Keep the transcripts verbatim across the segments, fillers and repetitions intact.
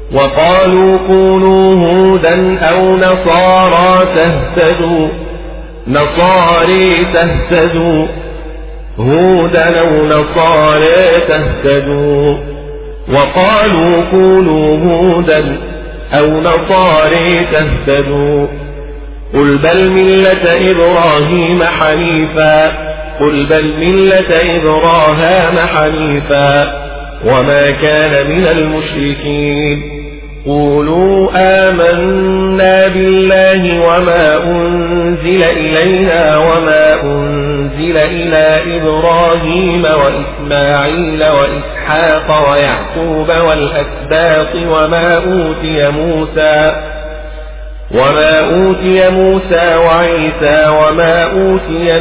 وقالوا كونوا هودا أو نصارى تهتدوا نصاري تهتدوا هودا أو نصارى تهتدوا وقالوا كونوا هودا أو نصارى تهتدوا قل بل ملة إبراهيم حنيفا قل بل ملة إبراهيم حنيفا وما كان من المشركين قولوا آمنا بالله وما أنزل إلينا وما أنزل إلى إبراهيم وإسماعيل وإسحاق ويعقوب والأسباط وما أوتي موسى وما أوتي موسى وعيسى وما أوتي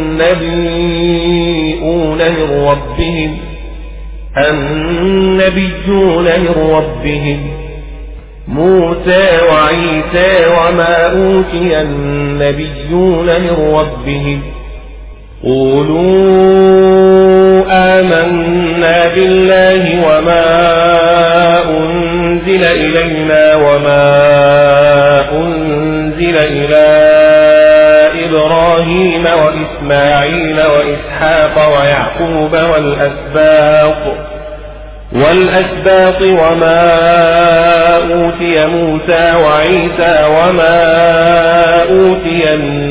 النبيون من ربهم النبيون من ربهم موسى وعيسى وما أوتي النبيون من ربهم قولوا آمنا بالله وما أنزل إلينا وما أنزل إلى إبراهيم وإسماعيل وإسحاق ويعقوب والأسباط والأسباط وما أوتي موسى وعيسى وما أوتي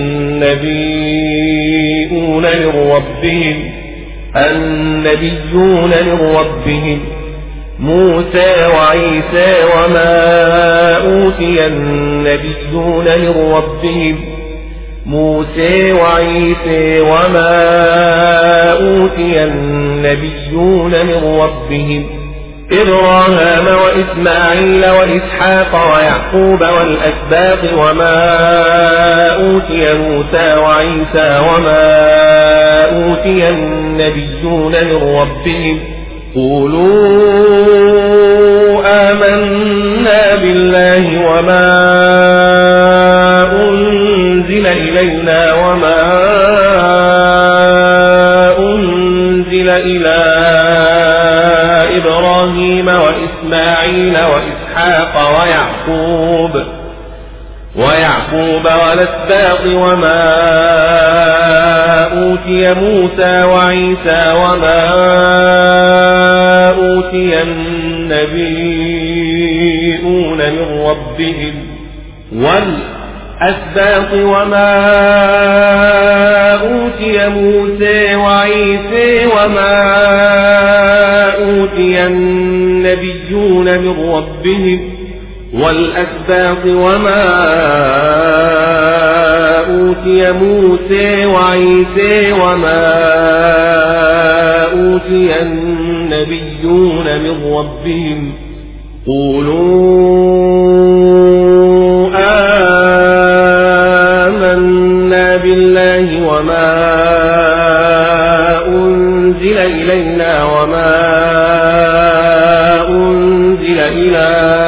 النبيون من ربهم النبيون من ربهم موسى وعيسى وما أوتي النبيون من ربهم موسى وعيسى وما أوتي النبيون من ربهم إبراهيم وإسماعيل وإسحاق ويعقوب والأسباط وما أوتي موسى وعيسى وما أوتي النبيون من ربهم قولوا آمنا بالله وما أنزل إلينا وما أنزل إلى إبراهيم وإسماعيل وإسحاق ويعقوب ويعقوب والأسباط وما أوتي موسى وعيسى وما أوتي النبيون من ربهم والأسباط وما أوتي موسى وعيسى وما أوتي النبيون من ربهم والأسباط وما أوتي موسى وعيسى وما أوتي النبيون من ربهم قولوا آمنا بالله وما أنزل إلينا وما أنزل إلى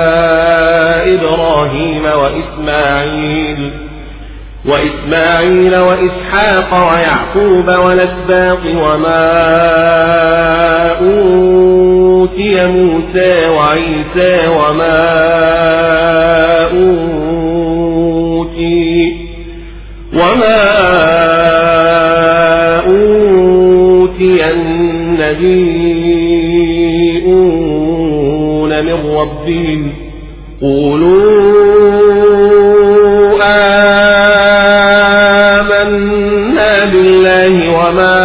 إبراهيم وإسماعيل وإسماعيل وإسحاق ويعقوب والأسباط وما أوتي موسى وعيسى وما أوتي وما أوتي النبيون من ربهم قولوا آمنا بالله وما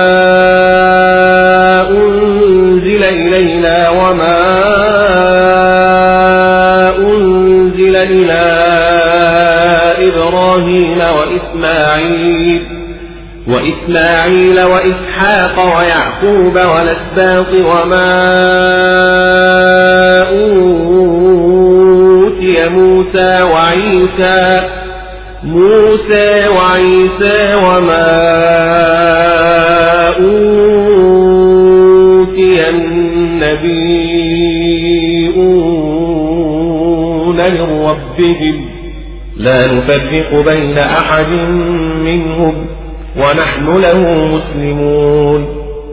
أنزل إلينا وما أنزل إلى إبراهيم وإسماعيل وإسماعيل وإسحاق ويعقوب والأسباط وما أوتي موسى وعيسى موسى وعيسى وما أوتي النبيون من ربهم لا نفرق بين أحد منهم ونحن له مسلمون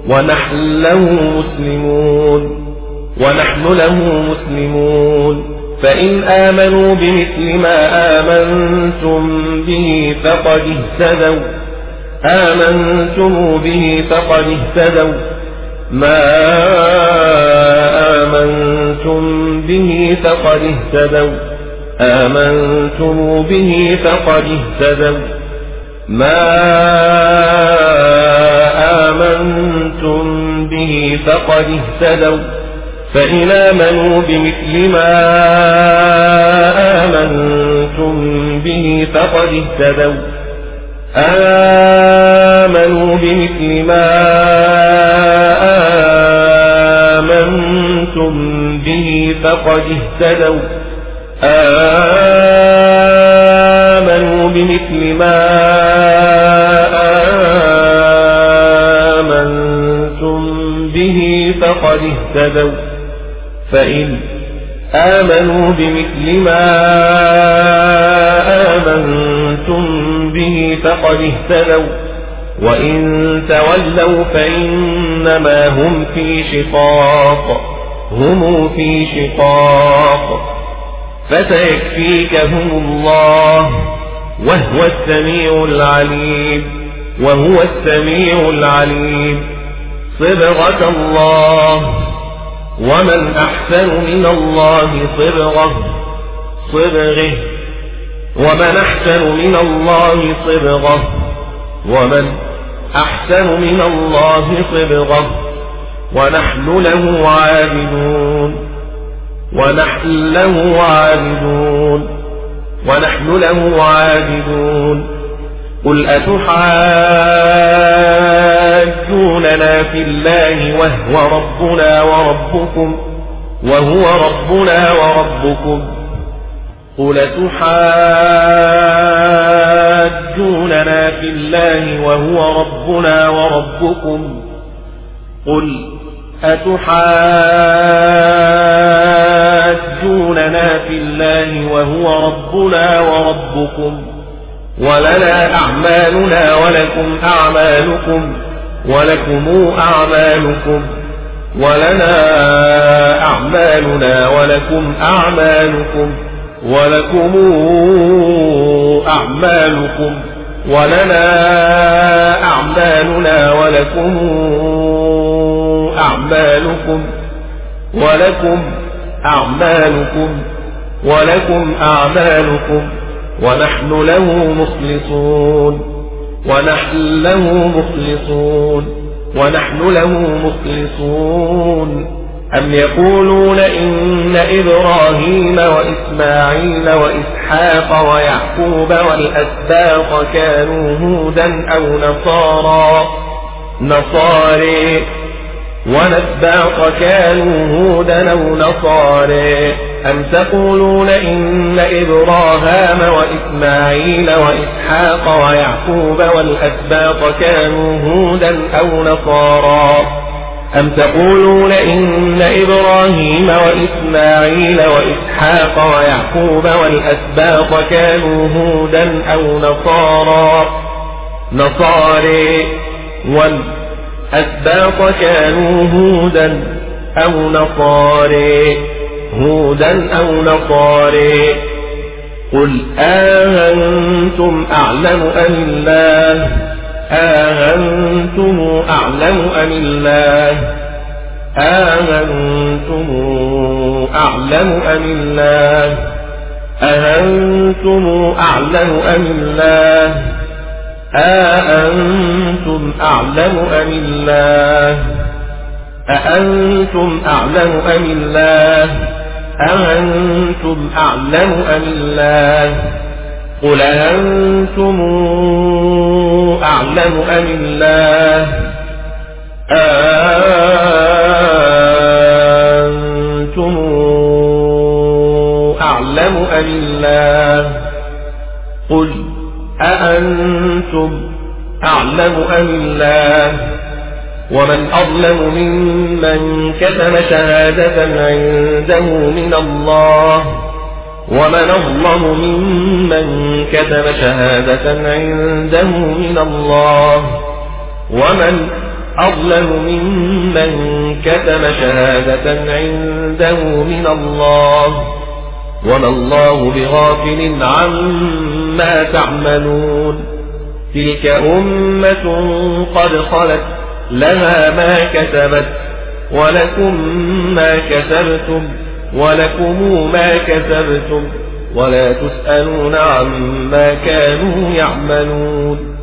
ونحن له مسلمون ونحن له مسلمون فإن آمنوا بمثل ما آمنتم به فقد اهتدوا آمنتم به فقد اهتدوا ما آمنتم به فقد اهتدوا آمنتم به فقد اهتدوا ما آمنتم به فقد اهتدوا فإن آمنوا بمثل ما آمنتم به فقد اهتدوا آمنوا بمثل ما آمنتم به فقد اهتدوا آمنوا بمثل ما آمنتم به فقد اهتدوا فإن آمنوا بمثل ما آمنتم به فقد اهتدوا وإن تولوا فإنما هم في شقاق هم في شقاق فسيكفيكهم الله وهو السميع العليم وهو السميع العليم صبغة الله ومن أحسن من الله صبغة صبغه ومن أحسن من الله صبغة ومن أحسن من الله صبغة ونحن له عابدون ونحن له عابدون ونحن له عابدون قل أتحاجوننا في الله وهو ربنا وربكم وهو ربنا وربكم قل أتحاجوننا في الله وهو ربنا وربكم قل أتحاجوننا في الله وهو ربنا وربكم ولنا أعمالنا ولكم أعمالكم ولكم أعمالكم ولنا أعمالنا ولكم أعمالكم ولكم أعمالكم ولنا أعمالنا ولكم أعمالكم ولكم أعمالكم ولكم أعمالكم ونحن له مخلصون ونحن له مخلصون ونحن له مخلصون أم يقولون إن إبراهيم وإسماعيل وإسحاق ويعقوب والأسباط كانوا هودا أو نصارى نصاري والأسباط كانوا هودا أو نصارى أم تقولون إن إبراهام وإسماعيل وإسحاق ويعقوب والأسباط كانوا هودا أو نصارى أم تقولون إن إبراهيم وإسماعيل وإسحاق ويعقوب والأسباط كانوا هودا أو نصارى نصارى والأسباط كانوا هودا أو نصارى هودا أو نصارى قل أأنتم أعلم أم الله أأنتم أعلم أم الله أأنتم أعلم أم الله أأنتم أعلم أم الله أأنتم أعلم أم الله أأنتم أعلم أم الله أأنتم أعلم أم الله قل أأنتم أعلم أم الله أأنتم أعلم أم الله قل أأنتم أعلم أم الله ومن أظلم ممن كتم شهادة عنده من الله ومن أظلم ممن كتم شهادة عنده من الله ومن أظلم ممن كتم شهادة عنده من الله وما الله بغافل عما تعملون تلك أمة قد خلت لها ما كسبت ولكم ما كسبتم ولكم ما كسبتم ولا تسألون عما كانوا يعملون